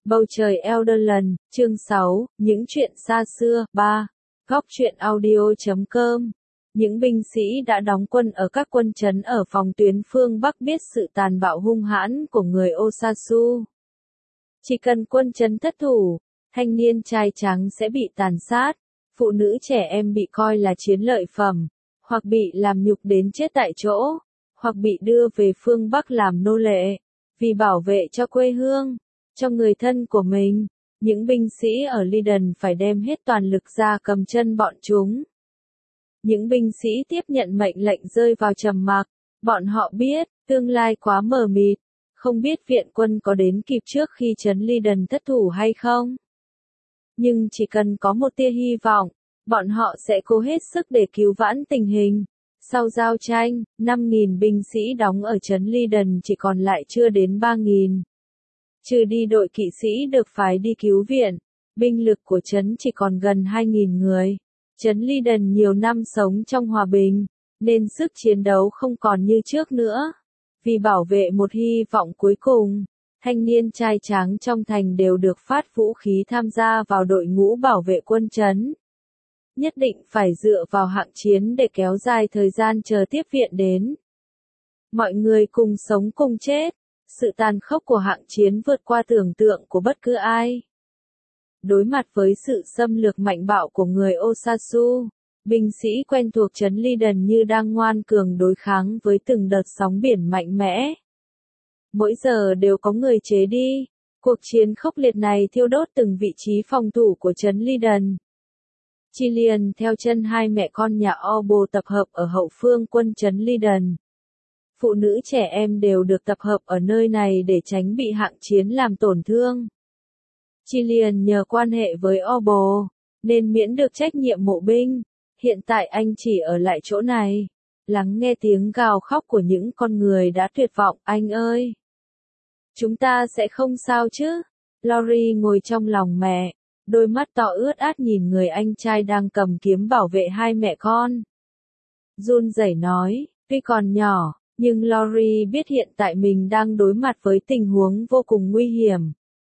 Bầu trời Elderland, chương 6, những chuyện xa xưa, 3. Góc truyện audio.com. Những binh sĩ đã đóng quân ở các quân trấn ở phòng tuyến phương Bắc biết sự tàn bạo hung hãn của người Osasu. Chỉ cần quân trấn thất thủ, thanh niên trai trắng sẽ bị tàn sát, phụ nữ trẻ em bị coi là chiến lợi phẩm, hoặc bị làm nhục đến chết tại chỗ, hoặc bị đưa về phương Bắc làm nô lệ, vì bảo vệ cho quê hương, cho người thân của mình. Những binh sĩ ở Leiden phải đem hết toàn lực ra cầm chân bọn chúng. Những binh sĩ tiếp nhận mệnh lệnh rơi vào trầm mặc, bọn họ biết, tương lai quá mờ mịt, không biết viện quân có đến kịp trước khi trấn Leiden thất thủ hay không. Nhưng chỉ cần có một tia hy vọng, bọn họ sẽ cố hết sức để cứu vãn tình hình. Sau giao tranh, 5.000 binh sĩ đóng ở trấn Leiden chỉ còn lại chưa đến 3.000. Trừ đi đội kỵ sĩ được phái đi cứu viện, binh lực của trấn chỉ còn gần 2.000 người. Trấn Leiden nhiều năm sống trong hòa bình, nên sức chiến đấu không còn như trước nữa. Vì bảo vệ một hy vọng cuối cùng, thanh niên trai tráng trong thành đều được phát vũ khí tham gia vào đội ngũ bảo vệ quân trấn. Nhất định phải dựa vào hạng chiến để kéo dài thời gian chờ tiếp viện đến. Mọi người cùng sống cùng chết. Sự tàn khốc của hạng chiến vượt qua tưởng tượng của bất cứ ai. Đối mặt với sự xâm lược mạnh bạo của người Osasu, binh sĩ quen thuộc trấn Leiden như đang ngoan cường đối kháng với từng đợt sóng biển mạnh mẽ. Mỗi giờ đều có người chế đi. Cuộc chiến khốc liệt này thiêu đốt từng vị trí phòng thủ của trấn Leiden. Chilean theo chân hai mẹ con nhà Obo tập hợp ở hậu phương quân trấn Leiden. Phụ nữ trẻ em đều được tập hợp ở nơi này để tránh bị hạng chiến làm tổn thương. Chilean nhờ quan hệ với Obo, nên miễn được trách nhiệm mộ binh. Hiện tại anh chỉ ở lại chỗ này, lắng nghe tiếng gào khóc của những con người đã tuyệt vọng. Anh ơi! Chúng ta sẽ không sao chứ? Lori ngồi trong lòng mẹ, đôi mắt to ướt át nhìn người anh trai đang cầm kiếm bảo vệ hai mẹ con. Run rẩy nói, tuy còn nhỏ, nhưng Lori biết hiện tại mình đang đối mặt với tình huống vô cùng nguy hiểm.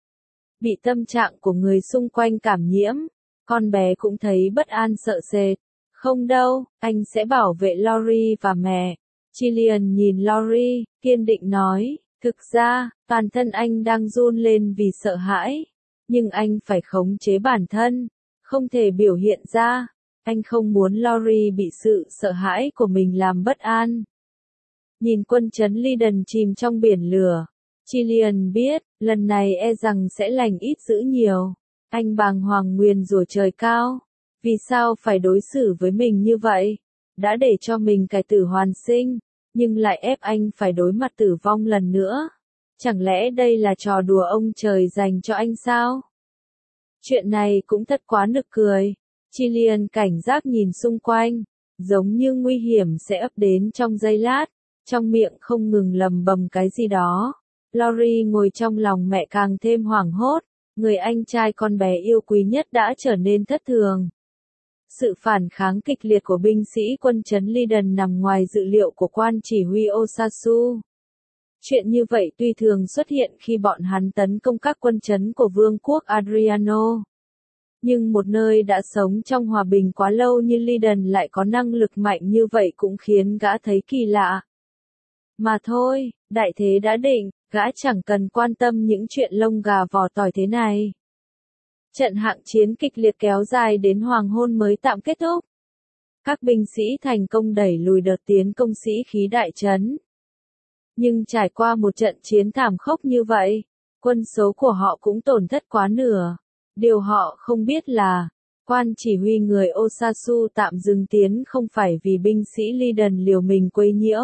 Bị tâm trạng của người xung quanh cảm nhiễm, con bé cũng thấy bất an sợ sệt. Không đâu, anh sẽ bảo vệ Lori và mẹ. Chilean nhìn Lori, kiên định nói, thực ra, toàn thân anh đang run lên vì sợ hãi. Nhưng anh phải khống chế bản thân, không thể biểu hiện ra. Anh không muốn Lori bị sự sợ hãi của mình làm bất an. Nhìn quân trấn Leiden chìm trong biển lửa, Chilean biết, lần này e rằng sẽ lành ít dữ nhiều. Anh bàng hoàng nguyền rủa trời cao. Vì sao phải đối xử với mình như vậy? Đã để cho mình cải tử hoàn sinh, nhưng lại ép anh phải đối mặt tử vong lần nữa. Chẳng lẽ đây là trò đùa ông trời dành cho anh sao? Chuyện này cũng thật quá nực cười. Chilean cảnh giác nhìn xung quanh, giống như nguy hiểm sẽ ập đến trong giây lát. Trong miệng không ngừng lầm bầm cái gì đó. Lori ngồi trong lòng mẹ càng thêm hoảng hốt, người anh trai con bé yêu quý nhất đã trở nên thất thường. Sự phản kháng kịch liệt của binh sĩ quân trấn Leiden nằm ngoài dự liệu của quan chỉ huy Osasu. Chuyện như vậy tuy thường xuất hiện khi bọn hắn tấn công các quân trấn của vương quốc Adriano. Nhưng một nơi đã sống trong hòa bình quá lâu như Leiden lại có năng lực mạnh như vậy cũng khiến gã thấy kỳ lạ. Mà thôi, đại thế đã định, gã chẳng cần quan tâm những chuyện lông gà vỏ tỏi thế này. Trận hạng chiến kịch liệt kéo dài đến hoàng hôn mới tạm kết thúc. Các binh sĩ thành công đẩy lùi đợt tiến công sĩ khí đại trấn. Nhưng trải qua một trận chiến thảm khốc như vậy, quân số của họ cũng tổn thất quá nửa. Điều họ không biết là, quan chỉ huy người Osasu tạm dừng tiến không phải vì binh sĩ Leiden liều mình quấy nhiễu,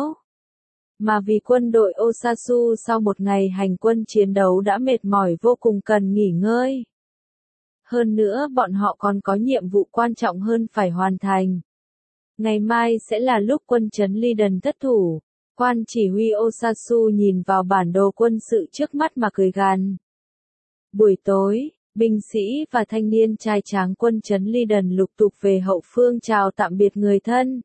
mà vì quân đội Osasu sau một ngày hành quân chiến đấu đã mệt mỏi vô cùng cần nghỉ ngơi. Hơn nữa bọn họ còn có nhiệm vụ quan trọng hơn phải hoàn thành. Ngày mai sẽ là lúc quân trấn Leiden thất thủ. Quan chỉ huy Osasu nhìn vào bản đồ quân sự trước mắt mà cười gằn. Buổi tối, binh sĩ và thanh niên trai tráng quân trấn Leiden lục tục về hậu phương chào tạm biệt người thân.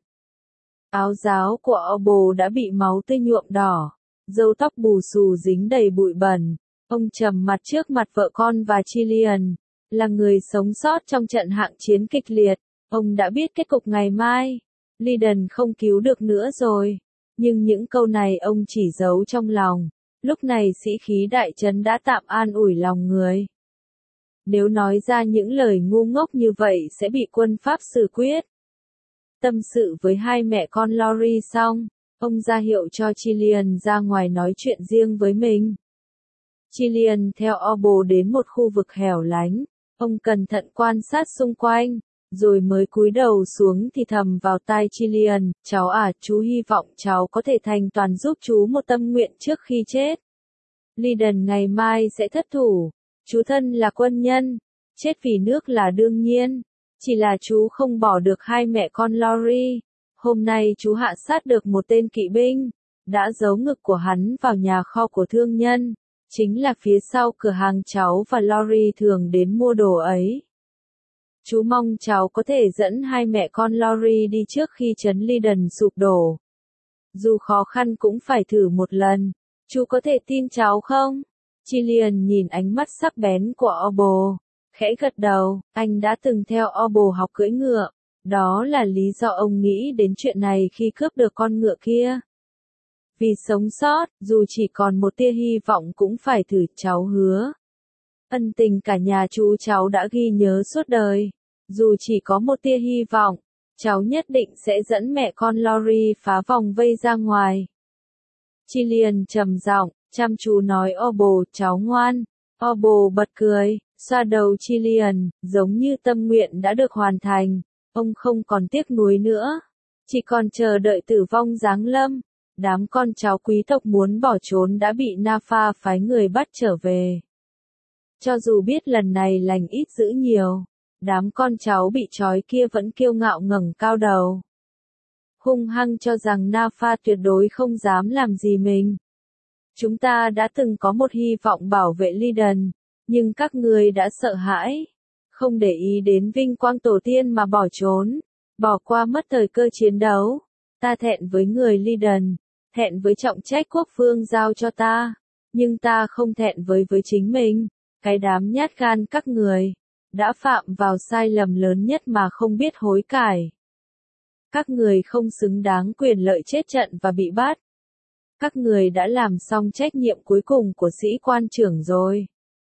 Áo giáo của Obo đã bị máu tươi nhuộm đỏ, râu tóc bù xù dính đầy bụi bẩn. Ông trầm mặt trước mặt vợ con và Chilean, là người sống sót trong trận hạng chiến kịch liệt. Ông đã biết kết cục ngày mai. Lyndon không cứu được nữa rồi. Nhưng những câu này ông chỉ giấu trong lòng. Lúc này sĩ khí đại trấn đã tạm an ủi lòng người. Nếu nói ra những lời ngu ngốc như vậy sẽ bị quân Pháp xử quyết. Tâm sự với hai mẹ con Lori xong, ông ra hiệu cho Chilean ra ngoài nói chuyện riêng với mình. Chilean theo Obo đến một khu vực hẻo lánh. Ông cẩn thận quan sát xung quanh, rồi mới cúi đầu xuống thì thầm vào tai Chilean, cháu à, chú hy vọng cháu có thể thành toàn giúp chú một tâm nguyện trước khi chết. Lyndon ngày mai sẽ thất thủ. Chú thân là quân nhân, chết vì nước là đương nhiên. Chỉ là chú không bỏ được hai mẹ con Lori. Hôm nay chú hạ sát được một tên kỵ binh, đã giấu ngực của hắn vào nhà kho của thương nhân. Chính là phía sau cửa hàng cháu và Lori thường đến mua đồ ấy. Chú mong cháu có thể dẫn hai mẹ con Lori đi trước khi trấn Lyndon sụp đổ. Dù khó khăn cũng phải thử một lần. Chú có thể tin cháu không? Chilean nhìn ánh mắt sắc bén của Obo, khẽ gật đầu. Anh đã từng theo Obo học cưỡi ngựa. Đó là lý do ông nghĩ đến chuyện này khi cướp được con ngựa kia. Vì sống sót, dù chỉ còn một tia hy vọng cũng phải thử, cháu hứa. Ân tình cả nhà chú cháu đã ghi nhớ suốt đời. Dù chỉ có một tia hy vọng, cháu nhất định sẽ dẫn mẹ con Lori phá vòng vây ra ngoài. Chilean trầm giọng, chăm chú nói Obo, cháu ngoan. Obo bật cười, xoa đầu Chilean, giống như tâm nguyện đã được hoàn thành. Ông không còn tiếc nuối nữa, chỉ còn chờ đợi tử vong giáng lâm. Đám con cháu quý tộc muốn bỏ trốn đã bị Nafa phái người bắt trở về. Cho dù biết lần này lành ít dữ nhiều, đám con cháu bị trói kia vẫn kiêu ngạo ngẩng cao đầu. Hung hăng cho rằng Nafa tuyệt đối không dám làm gì mình. Chúng ta đã từng có một hy vọng bảo vệ Lyndon, nhưng các người đã sợ hãi, không để ý đến vinh quang tổ tiên mà bỏ trốn, bỏ qua mất thời cơ chiến đấu. Ta thẹn với người Lyndon, thẹn với trọng trách quốc vương giao cho ta, nhưng ta không thẹn với chính mình, cái đám nhát gan các người, đã phạm vào sai lầm lớn nhất mà không biết hối cải. Các người không xứng đáng quyền lợi chết trận và bị bắt. Các người đã làm xong trách nhiệm cuối cùng của sĩ quan trưởng rồi.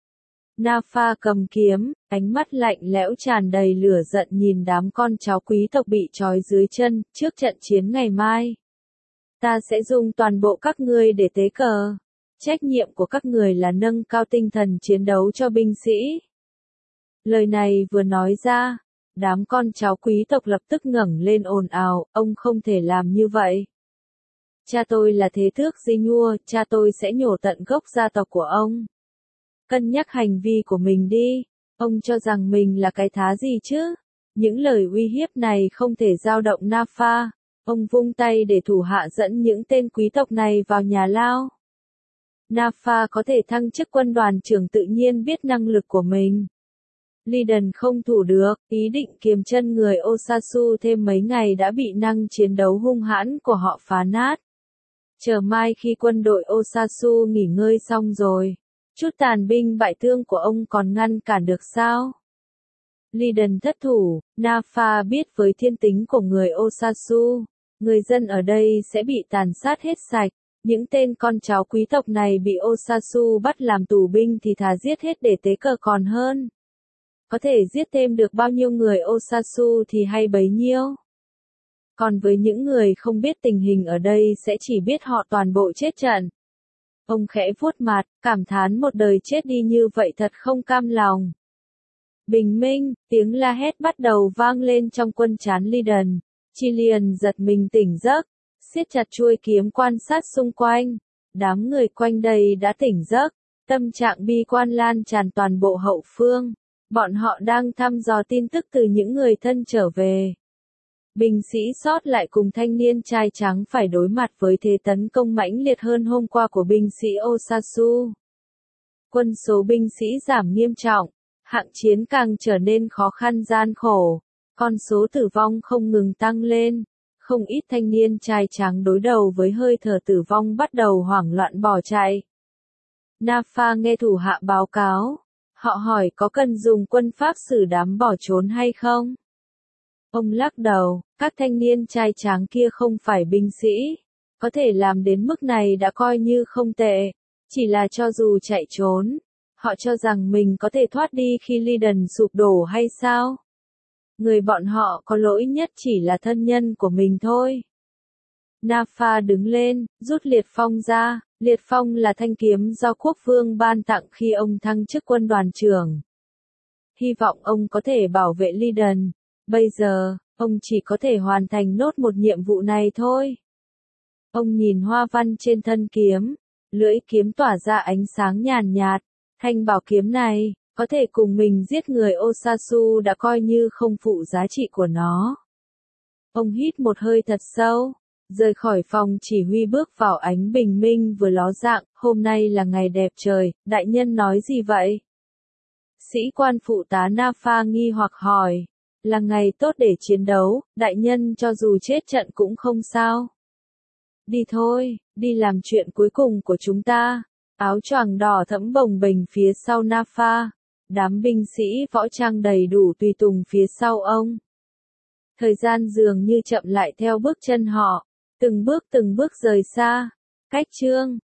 Nafa cầm kiếm, ánh mắt lạnh lẽo tràn đầy lửa giận nhìn đám con cháu quý tộc bị trói dưới chân, trước trận chiến ngày mai. Ta sẽ dùng toàn bộ các ngươi để tế cờ. Trách nhiệm của các người là nâng cao tinh thần chiến đấu cho binh sĩ. Lời này vừa nói ra, đám con cháu quý tộc lập tức ngẩng lên ồn ào, ông không thể làm như vậy. Cha tôi là thế tước di nhua, cha tôi sẽ nhổ tận gốc gia tộc của ông. Cân nhắc hành vi của mình đi, ông cho rằng mình là cái thá gì chứ? Những lời uy hiếp này không thể dao động Nafa. Ông vung tay để thủ hạ dẫn những tên quý tộc này vào nhà lao. Nafa có thể thăng chức quân đoàn trưởng tự nhiên biết năng lực của mình. Lyndon không thủ được, ý định kiềm chân người Osasu thêm mấy ngày đã bị năng chiến đấu hung hãn của họ phá nát. Chờ mai khi quân đội Osasu nghỉ ngơi xong rồi, chút tàn binh bại thương của ông còn ngăn cản được sao? Lyndon thất thủ, Nafa biết với thiên tính của người Osasu, người dân ở đây sẽ bị tàn sát hết sạch. Những tên con cháu quý tộc này bị Osasu bắt làm tù binh thì thà giết hết để tế cờ còn hơn. Có thể giết thêm được bao nhiêu người Osasu thì hay bấy nhiêu. Còn với những người không biết tình hình ở đây sẽ chỉ biết họ toàn bộ chết trận. Ông khẽ vuốt mặt, cảm thán một đời chết đi như vậy thật không cam lòng. Bình minh, tiếng la hét bắt đầu vang lên trong quân trán Lyndon. Chilean giật mình tỉnh giấc, siết chặt chuôi kiếm quan sát xung quanh. Đám người quanh đây đã tỉnh giấc, tâm trạng bi quan lan tràn toàn bộ hậu phương. Bọn họ đang thăm dò tin tức từ những người thân trở về. Binh sĩ sót lại cùng thanh niên trai trắng phải đối mặt với thế tấn công mãnh liệt hơn hôm qua của binh sĩ Osasu. Quân số binh sĩ giảm nghiêm trọng, hạng chiến càng trở nên khó khăn gian khổ, con số tử vong không ngừng tăng lên. Không ít thanh niên trai trắng đối đầu với hơi thở tử vong bắt đầu hoảng loạn bỏ chạy. Napha nghe thủ hạ báo cáo. Họ hỏi có cần dùng quân pháp xử đám bỏ trốn hay không? Ông lắc đầu, các thanh niên trai tráng kia không phải binh sĩ. Có thể làm đến mức này đã coi như không tệ. Chỉ là cho dù chạy trốn, họ cho rằng mình có thể thoát đi khi Lydon sụp đổ hay sao? Người bọn họ có lỗi nhất chỉ là thân nhân của mình thôi. Napha đứng lên, rút liệt phong ra. Liệt phong là thanh kiếm do quốc vương ban tặng khi ông thăng chức quân đoàn trưởng. Hy vọng ông có thể bảo vệ Lydon. Bây giờ, ông chỉ có thể hoàn thành nốt một nhiệm vụ này thôi. Ông nhìn hoa văn trên thân kiếm. Lưỡi kiếm tỏa ra ánh sáng nhàn nhạt. Thanh bảo kiếm này, có thể cùng mình giết người Osasu đã coi như không phụ giá trị của nó. Ông hít một hơi thật sâu. Rời khỏi phòng chỉ huy bước vào ánh bình minh vừa ló dạng, hôm nay là ngày đẹp trời, đại nhân nói gì vậy? Sĩ quan phụ tá Napha nghi hoặc hỏi. Là ngày tốt để chiến đấu, đại nhân cho dù chết trận cũng không sao. Đi thôi, đi làm chuyện cuối cùng của chúng ta. Áo choàng đỏ thẫm bồng bềnh phía sau Napha. Đám binh sĩ võ trang đầy đủ tùy tùng phía sau ông. Thời gian dường như chậm lại theo bước chân họ. Từng bước rời xa. Cách chương